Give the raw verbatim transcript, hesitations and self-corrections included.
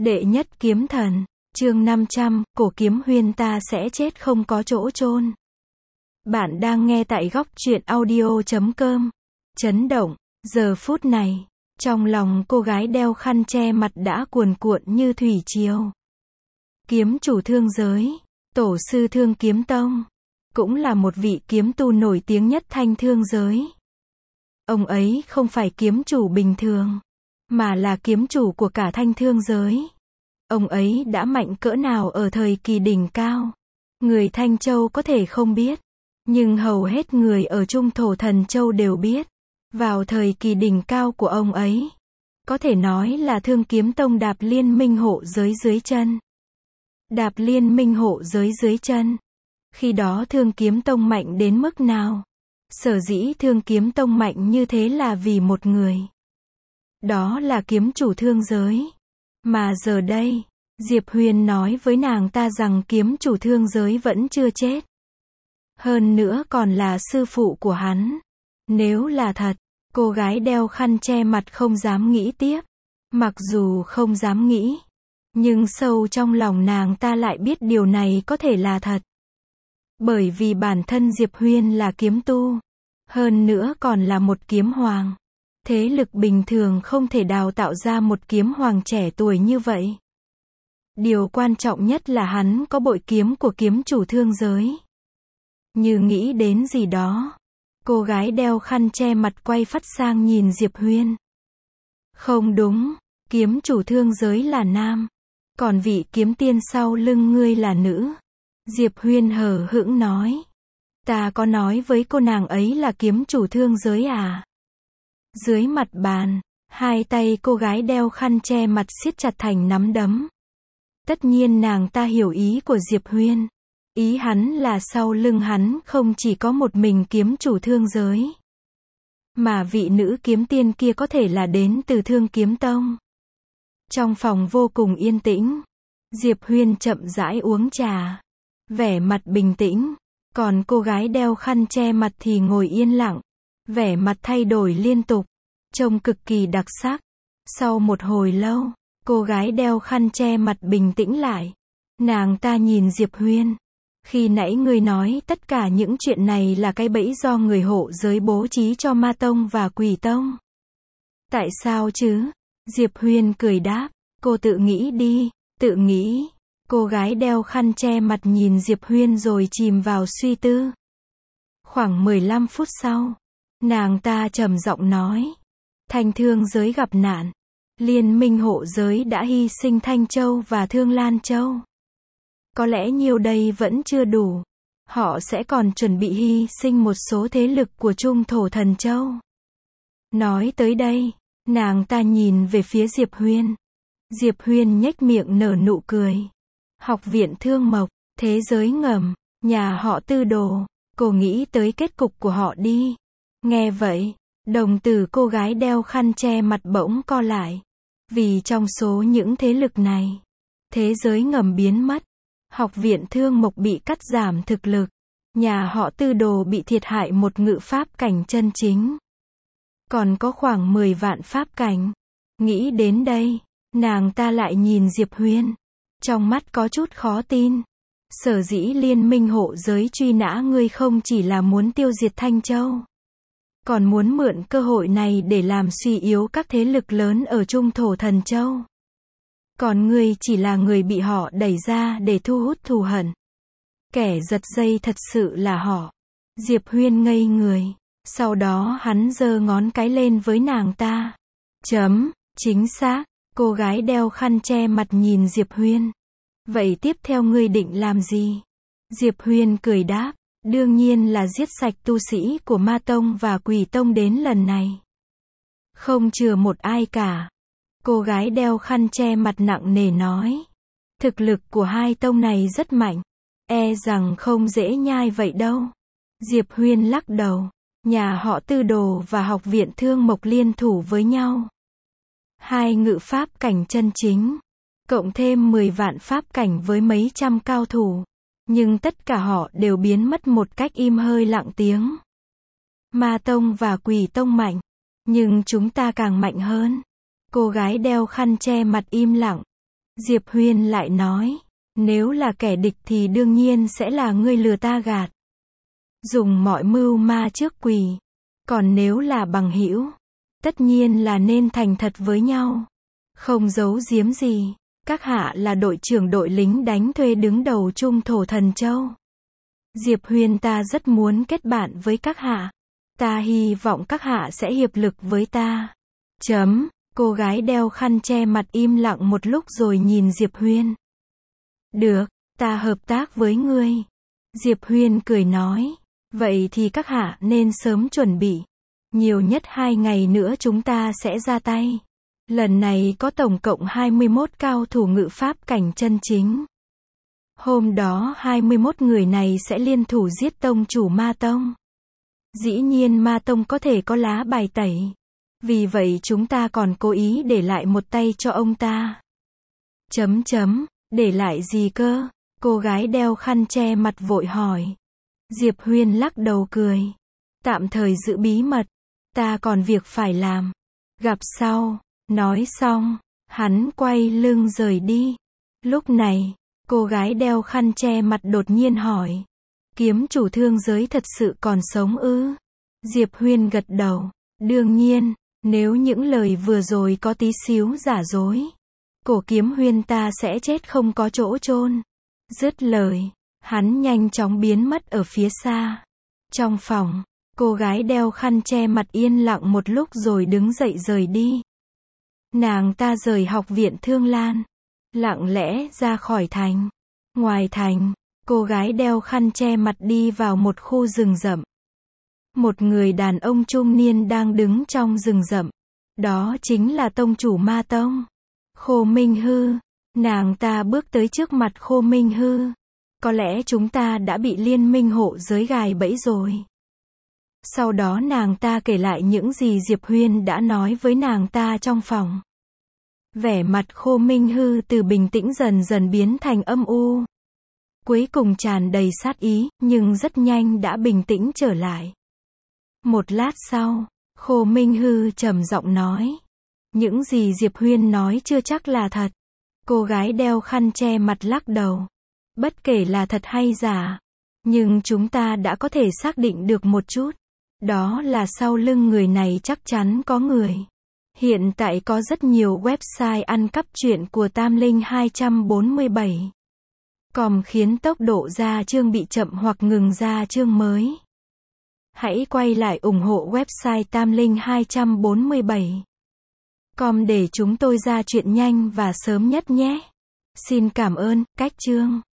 Đệ nhất kiếm thần, chương năm trăm, cổ kiếm huyên ta sẽ chết không có chỗ chôn. Bạn đang nghe tại góc truyện audio chấm com. Chấn động, giờ phút này, trong lòng cô gái đeo khăn che mặt đã cuồn cuộn như thủy triều. Kiếm chủ thương giới, tổ sư Thương Kiếm Tông, cũng là một vị kiếm tu nổi tiếng nhất thanh thương giới. Ông ấy không phải kiếm chủ bình thường, mà là kiếm chủ của cả thanh thương giới. Ông ấy đã mạnh cỡ nào ở thời kỳ đỉnh cao, người Thanh Châu có thể không biết, nhưng hầu hết người ở Trung Thổ Thần Châu đều biết. Vào thời kỳ đỉnh cao của ông ấy, có thể nói là Thương Kiếm Tông đạp liên minh hộ giới dưới chân. Đạp liên minh hộ giới dưới chân. Khi đó Thương Kiếm Tông mạnh đến mức nào? Sở dĩ Thương Kiếm Tông mạnh như thế là vì một người. Đó là kiếm chủ thương giới. Mà giờ đây, Diệp Huyền nói với nàng ta rằng kiếm chủ thương giới vẫn chưa chết. Hơn nữa còn là sư phụ của hắn. Nếu là thật, cô gái đeo khăn che mặt không dám nghĩ tiếp. Mặc dù không dám nghĩ, nhưng sâu trong lòng nàng ta lại biết điều này có thể là thật. Bởi vì bản thân Diệp Huyền là kiếm tu, hơn nữa còn là một kiếm hoàng. Thế lực bình thường không thể đào tạo ra một kiếm hoàng trẻ tuổi như vậy. Điều quan trọng nhất là hắn có bội kiếm của kiếm chủ thương giới. Như nghĩ đến gì đó, cô gái đeo khăn che mặt quay phắt sang nhìn Diệp Huyền. Không đúng, kiếm chủ thương giới là nam, còn vị kiếm tiên sau lưng ngươi là nữ. Diệp Huyền hờ hững nói. Ta có nói với cô nàng ấy là kiếm chủ thương giới à? Dưới mặt bàn, hai tay cô gái đeo khăn che mặt siết chặt thành nắm đấm. Tất nhiên nàng ta hiểu ý của Diệp Huyền. Ý hắn là sau lưng hắn không chỉ có một mình kiếm chủ thương giới, mà vị nữ kiếm tiên kia có thể là đến từ Thương Kiếm Tông. Trong phòng vô cùng yên tĩnh, Diệp Huyền chậm rãi uống trà, vẻ mặt bình tĩnh, còn cô gái đeo khăn che mặt thì ngồi yên lặng, vẻ mặt thay đổi liên tục, trông cực kỳ đặc sắc. Sau một hồi lâu, cô gái đeo khăn che mặt bình tĩnh lại. Nàng ta nhìn Diệp Huyền. Khi nãy ngươi nói tất cả những chuyện này là cái bẫy do người hộ giới bố trí cho Ma Tông và Quỷ Tông. Tại sao chứ? Diệp Huyền cười đáp. Cô tự nghĩ đi, tự nghĩ. Cô gái đeo khăn che mặt nhìn Diệp Huyền rồi chìm vào suy tư. Khoảng mười lăm phút sau, nàng ta trầm giọng nói. Thanh thương giới gặp nạn. Liên minh hộ giới đã hy sinh Thanh Châu và Thương Lan Châu. Có lẽ nhiều đây vẫn chưa đủ. Họ sẽ còn chuẩn bị hy sinh một số thế lực của Trung Thổ Thần Châu. Nói tới đây, nàng ta nhìn về phía Diệp Huyền. Diệp Huyền nhếch miệng nở nụ cười. Học viện Thương Mộc, thế giới ngầm, nhà họ Tư Đồ, cô nghĩ tới kết cục của họ đi. Nghe vậy, đồng tử cô gái đeo khăn che mặt bỗng co lại. Vì trong số những thế lực này, thế giới ngầm biến mất, học viện Thương Mộc bị cắt giảm thực lực, nhà họ Tư Đồ bị thiệt hại một ngự pháp cảnh chân chính. Còn có khoảng mười vạn pháp cảnh. Nghĩ đến đây, nàng ta lại nhìn Diệp Huyền. Trong mắt có chút khó tin. Sở dĩ liên minh hộ giới truy nã ngươi không chỉ là muốn tiêu diệt Thanh Châu, còn muốn mượn cơ hội này để làm suy yếu các thế lực lớn ở Trung Thổ Thần Châu. Còn ngươi chỉ là người bị họ đẩy ra để thu hút thù hận. Kẻ giật dây thật sự là họ. Diệp Huyền ngây người. Sau đó hắn giơ ngón cái lên với nàng ta. Chấm, chính xác. Cô gái đeo khăn che mặt nhìn Diệp Huyền. Vậy tiếp theo ngươi định làm gì? Diệp Huyền cười đáp. Đương nhiên là giết sạch tu sĩ của Ma Tông và Quỷ Tông đến lần này. Không chừa một ai cả. Cô gái đeo khăn che mặt nặng nề nói. Thực lực của hai tông này rất mạnh. E rằng không dễ nhai vậy đâu. Diệp Huyền lắc đầu. Nhà họ Tư Đồ và học viện Thương Mộc liên thủ với nhau. Hai ngự pháp cảnh chân chính. Cộng thêm mười vạn pháp cảnh với mấy trăm cao thủ. Nhưng tất cả họ đều biến mất một cách im hơi lặng tiếng. Ma Tông và Quỷ Tông mạnh. Nhưng chúng ta càng mạnh hơn. Cô gái đeo khăn che mặt im lặng. Diệp Huyên lại nói, nếu là kẻ địch thì đương nhiên sẽ là ngươi lừa ta gạt. Dùng mọi mưu ma trước quỷ. Còn nếu là bằng hữu, tất nhiên là nên thành thật với nhau. Không giấu giếm gì. Các hạ là đội trưởng đội lính đánh thuê đứng đầu Trung Thổ Thần Châu. Diệp Huyên ta rất muốn kết bạn với các hạ. Ta hy vọng các hạ sẽ hiệp lực với ta. Chấm. Cô gái đeo khăn che mặt im lặng một lúc rồi nhìn Diệp Huyên. Được, ta hợp tác với ngươi. Diệp Huyên cười nói. Vậy thì các hạ nên sớm chuẩn bị. Nhiều nhất hai ngày nữa chúng ta sẽ ra tay. Lần này có tổng cộng hai mươi mốt cao thủ ngự pháp cảnh chân chính. Hôm đó hai mươi mốt người này sẽ liên thủ giết tông chủ Ma Tông. Dĩ nhiên Ma Tông có thể có lá bài tẩy. Vì vậy chúng ta còn cố ý để lại một tay cho ông ta. Chấm chấm, để lại gì cơ? Cô gái đeo khăn che mặt vội hỏi. Diệp Huyên lắc đầu cười. Tạm thời giữ bí mật. Ta còn việc phải làm. Gặp sau. Nói xong, hắn quay lưng rời đi. Lúc này, cô gái đeo khăn che mặt đột nhiên hỏi. Kiếm chủ thương giới thật sự còn sống ư? Diệp Huyên gật đầu. Đương nhiên, nếu những lời vừa rồi có tí xíu giả dối, cổ kiếm Huyên ta sẽ chết không có chỗ chôn. Dứt lời, hắn nhanh chóng biến mất ở phía xa. Trong phòng, cô gái đeo khăn che mặt yên lặng một lúc rồi đứng dậy rời đi. Nàng ta rời học viện Thương Lan, lặng lẽ ra khỏi thành. Ngoài thành, cô gái đeo khăn che mặt đi vào một khu rừng rậm. Một người đàn ông trung niên đang đứng trong rừng rậm. Đó chính là tông chủ Ma Tông, Khô Minh Hư. Nàng ta bước tới trước mặt Khô Minh Hư. Có lẽ chúng ta đã bị liên minh hộ giới gài bẫy rồi. Sau đó nàng ta kể lại những gì Diệp Huyên đã nói với nàng ta trong phòng. Vẻ mặt Khô Minh Hư từ bình tĩnh dần dần biến thành âm u. Cuối cùng tràn đầy sát ý, nhưng rất nhanh đã bình tĩnh trở lại. Một lát sau, Khô Minh Hư trầm giọng nói. Những gì Diệp Huyên nói chưa chắc là thật. Cô gái đeo khăn che mặt lắc đầu. Bất kể là thật hay giả, nhưng chúng ta đã có thể xác định được một chút. Đó là sau lưng người này chắc chắn có người. Hiện tại có rất nhiều website ăn cắp truyện của Tam Linh hai bốn bảy. Com khiến tốc độ ra chương bị chậm hoặc ngừng ra chương mới. Hãy quay lại ủng hộ website Tam Linh hai bốn bảy. Com để chúng tôi ra chuyện nhanh và sớm nhất nhé. Xin cảm ơn, cách chương.